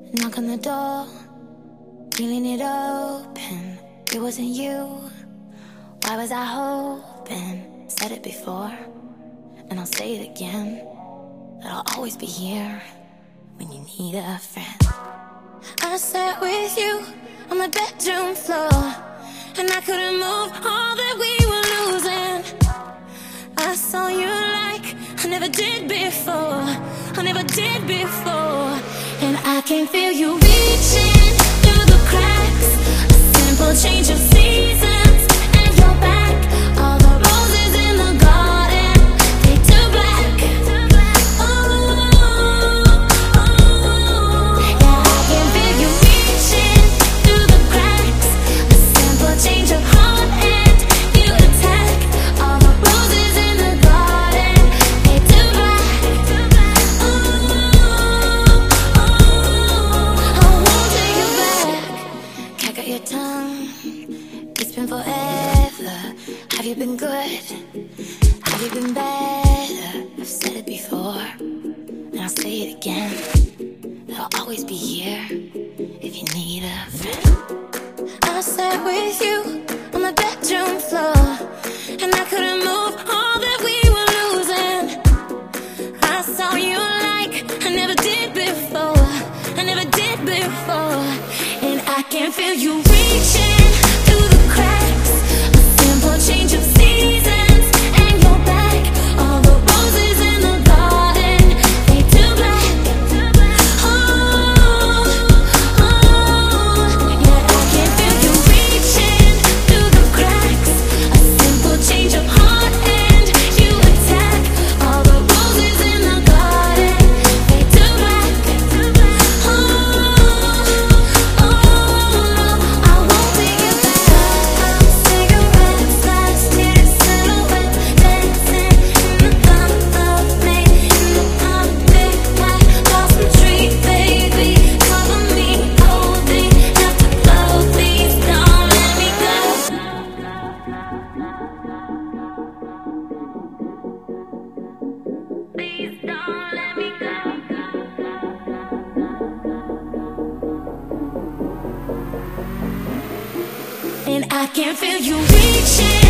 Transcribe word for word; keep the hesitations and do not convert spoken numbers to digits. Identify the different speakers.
Speaker 1: Knock on the door, feeling it open. It wasn't you. Why was I hoping? Said it before, and I'll say it again, that I'll always be here when you need a friend. I sat with you on the bedroom floor, and I couldn't move all that we were losing. I saw you like I never did before, I never did before. And I can feel you reaching through the cracks, a simple change of seasons, and you're back. All the roses in the garden fade to black. Oh, oh, yeah, I can feel you reaching through the cracks, a simple change of heart and you attack. All the roses in the garden fade to black. Oh, I won't take you back. Can't got your tongue. It's been forever. Have you been good? Have you been better? I've said it before, and I'll say it again, that I'll always be here if you need a friend. I sat with you on the bedroom floor, and I couldn't move all that we were losing. I saw you like I never did before, I never did before. And I can feel you reaching through the cracks, a simple change of seasons, and you're back. All the roses in the garden fade to black. Oh, oh, yeah, I can feel you reaching through the cracks, a simple change of heart and you attack. All the roses in the garden fade to black. Oh, oh, I won't take you back. Cigarettes, last year, silhouette, dancing in the dark of me, in the concrete light, Blossom Tree, baby, cover me, holding at the flow. Please don't let me go. Please don't let me go. And I can feel you reaching